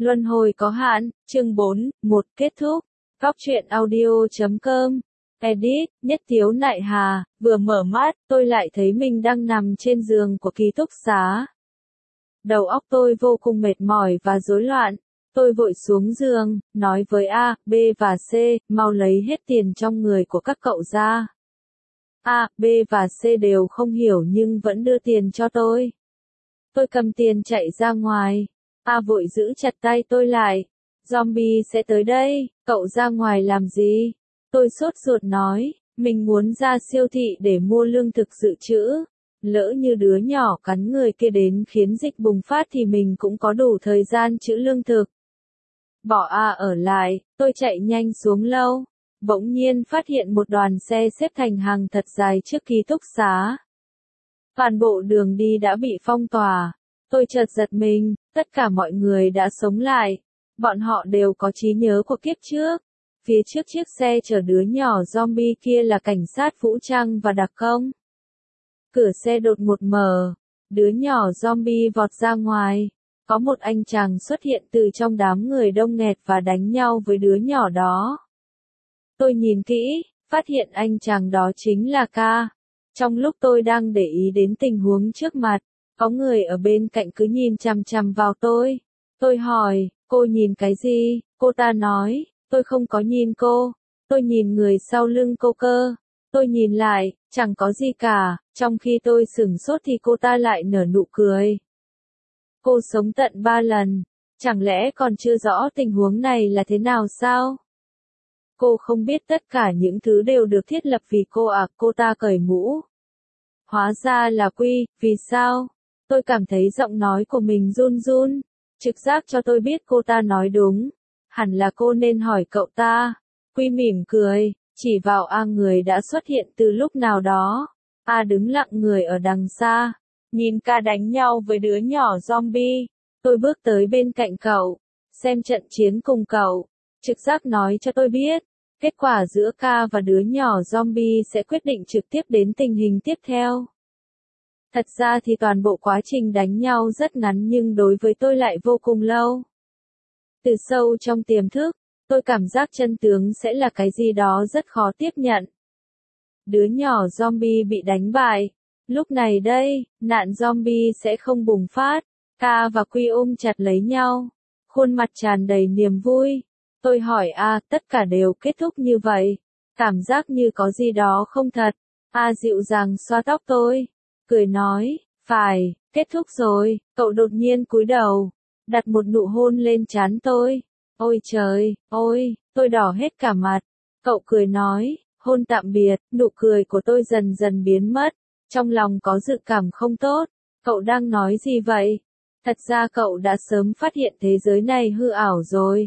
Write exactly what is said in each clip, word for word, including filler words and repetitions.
Luân hồi có hạn, chương bốn, một kết thúc. Góc truyện audio chấm com. Edit, Nhất Tiếu Nại Hà, vừa mở mắt, tôi lại thấy mình đang nằm trên giường của ký túc xá. Đầu óc tôi vô cùng mệt mỏi và rối loạn. Tôi vội xuống giường, nói với A, B và C, mau lấy hết tiền trong người của các cậu ra. A, B và C đều không hiểu nhưng vẫn đưa tiền cho tôi. Tôi cầm tiền chạy ra ngoài. A vội giữ chặt tay tôi lại. Zombie sẽ tới đây, cậu ra ngoài làm gì? Tôi sốt ruột nói, mình muốn ra siêu thị để mua lương thực dự trữ. Lỡ như đứa nhỏ cắn người kia đến khiến dịch bùng phát thì mình cũng có đủ thời gian trữ lương thực. Bỏ A ở lại, tôi chạy nhanh xuống lâu. Bỗng nhiên phát hiện một đoàn xe xếp thành hàng thật dài trước ký túc xá. Toàn bộ đường đi đã bị phong tỏa. Tôi chợt giật mình, tất cả mọi người đã sống lại. Bọn họ đều có trí nhớ của kiếp trước. Phía trước chiếc xe chở đứa nhỏ zombie kia là cảnh sát vũ trang và đặc công. Cửa xe đột ngột mở. Đứa nhỏ zombie vọt ra ngoài. Có một anh chàng xuất hiện từ trong đám người đông nghẹt và đánh nhau với đứa nhỏ đó. Tôi nhìn kỹ, phát hiện anh chàng đó chính là Ca. Trong lúc tôi đang để ý đến tình huống trước mặt, có người ở bên cạnh cứ nhìn chằm chằm vào tôi. Tôi hỏi, cô nhìn cái gì? Cô ta nói, tôi không có nhìn cô. Tôi nhìn người sau lưng cô cơ. Tôi nhìn lại, chẳng có gì cả. Trong khi tôi sửng sốt thì cô ta lại nở nụ cười. Cô sống tận ba lần. Chẳng lẽ còn chưa rõ tình huống này là thế nào sao? Cô không biết tất cả những thứ đều được thiết lập vì cô à? Cô ta cởi mũ. Hóa ra là Quy, vì sao? Tôi cảm thấy giọng nói của mình run run. Trực giác cho tôi biết cô ta nói đúng. Hẳn là cô nên hỏi cậu ta. Quy mỉm cười, chỉ vào A người đã xuất hiện từ lúc nào đó. A đứng lặng người ở đằng xa. Nhìn Ca đánh nhau với đứa nhỏ zombie. Tôi bước tới bên cạnh cậu. Xem trận chiến cùng cậu. Trực giác nói cho tôi biết. Kết quả giữa Ca và đứa nhỏ zombie sẽ quyết định trực tiếp đến tình hình tiếp theo. Thật ra thì toàn bộ quá trình đánh nhau rất ngắn nhưng đối với tôi lại vô cùng lâu. Từ sâu trong tiềm thức, tôi cảm giác chân tướng sẽ là cái gì đó rất khó tiếp nhận. Đứa nhỏ zombie bị đánh bại. Lúc này đây, nạn zombie sẽ không bùng phát. Ca và Quy ôm chặt lấy nhau. Khuôn mặt tràn đầy niềm vui. Tôi hỏi A, tất cả đều kết thúc như vậy. Cảm giác như có gì đó không thật. A dịu dàng xoa tóc tôi. Cười nói, phải, kết thúc rồi. Cậu đột nhiên cúi đầu. Đặt một nụ hôn lên trán tôi. Ôi trời, ôi, tôi đỏ hết cả mặt. Cậu cười nói, hôn tạm biệt. Nụ cười của tôi dần dần biến mất. Trong lòng có dự cảm không tốt. Cậu đang nói gì vậy? Thật ra cậu đã sớm phát hiện thế giới này hư ảo rồi.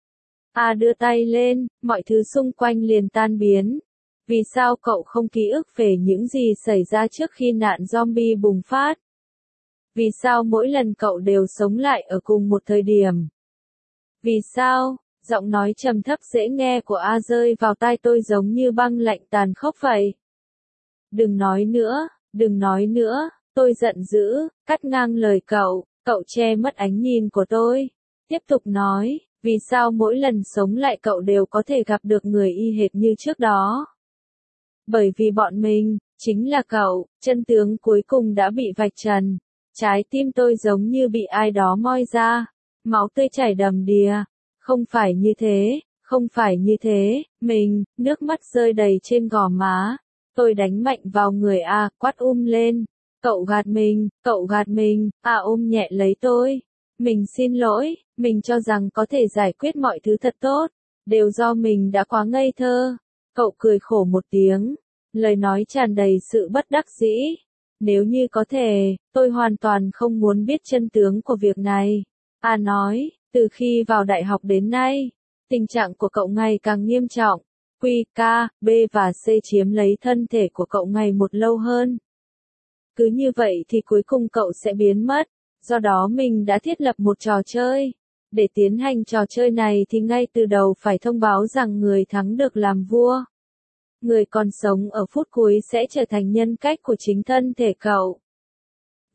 A đưa tay lên, mọi thứ xung quanh liền tan biến. Vì sao cậu không ký ức về những gì xảy ra trước khi nạn zombie bùng phát? Vì sao mỗi lần cậu đều sống lại ở cùng một thời điểm? Vì sao? Giọng nói trầm thấp dễ nghe của A rơi vào tai tôi giống như băng lạnh tàn khốc vậy. Đừng nói nữa, đừng nói nữa, tôi giận dữ, cắt ngang lời cậu, cậu che mất ánh nhìn của tôi. Tiếp tục nói, vì sao mỗi lần sống lại cậu đều có thể gặp được người y hệt như trước đó? Bởi vì bọn mình, chính là cậu, chân tướng cuối cùng đã bị vạch trần. Trái tim tôi giống như bị ai đó moi ra. Máu tươi chảy đầm đìa. Không phải như thế, không phải như thế, mình, nước mắt rơi đầy trên gò má. Tôi đánh mạnh vào người A, quát um lên. Cậu gạt mình, cậu gạt mình, A ôm nhẹ lấy tôi. Mình xin lỗi, mình cho rằng có thể giải quyết mọi thứ thật tốt. Đều do mình đã quá ngây thơ. Cậu cười khổ một tiếng. Lời nói tràn đầy sự bất đắc dĩ. Nếu như có thể, tôi hoàn toàn không muốn biết chân tướng của việc này. A nói, từ khi vào đại học đến nay, tình trạng của cậu ngày càng nghiêm trọng. Quy, K, B và C chiếm lấy thân thể của cậu ngày một lâu hơn. Cứ như vậy thì cuối cùng cậu sẽ biến mất. Do đó mình đã thiết lập một trò chơi. Để tiến hành trò chơi này thì ngay từ đầu phải thông báo rằng người thắng được làm vua. Người còn sống ở phút cuối sẽ trở thành nhân cách của chính thân thể cậu.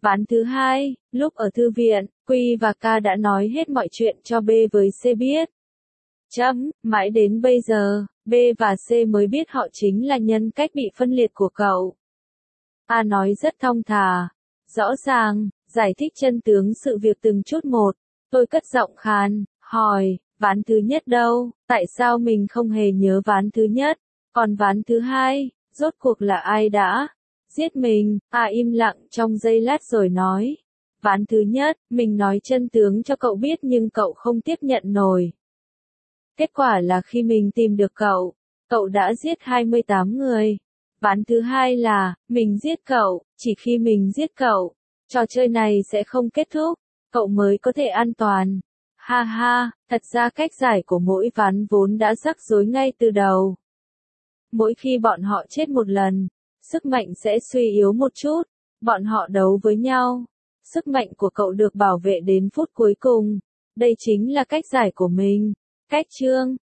Ván thứ hai, lúc ở thư viện, Quy và K đã nói hết mọi chuyện cho B với C biết. Chấm, mãi đến bây giờ, B và C mới biết họ chính là nhân cách bị phân liệt của cậu. A nói rất thong thả, rõ ràng, giải thích chân tướng sự việc từng chút một. Tôi cất giọng khàn, hỏi, ván thứ nhất đâu, tại sao mình không hề nhớ ván thứ nhất, còn ván thứ hai, rốt cuộc là ai đã giết mình? A im lặng trong giây lát rồi nói, ván thứ nhất, mình nói chân tướng cho cậu biết nhưng cậu không tiếp nhận nổi. Kết quả là khi mình tìm được cậu, cậu đã giết hai mươi tám người. Ván thứ hai là, mình giết cậu, chỉ khi mình giết cậu, trò chơi này sẽ không kết thúc, cậu mới có thể an toàn. Ha ha, thật ra cách giải của mỗi ván vốn đã rắc rối ngay từ đầu. Mỗi khi bọn họ chết một lần, sức mạnh sẽ suy yếu một chút, bọn họ đấu với nhau. Sức mạnh của cậu được bảo vệ đến phút cuối cùng. Đây chính là cách giải của mình. Cách chương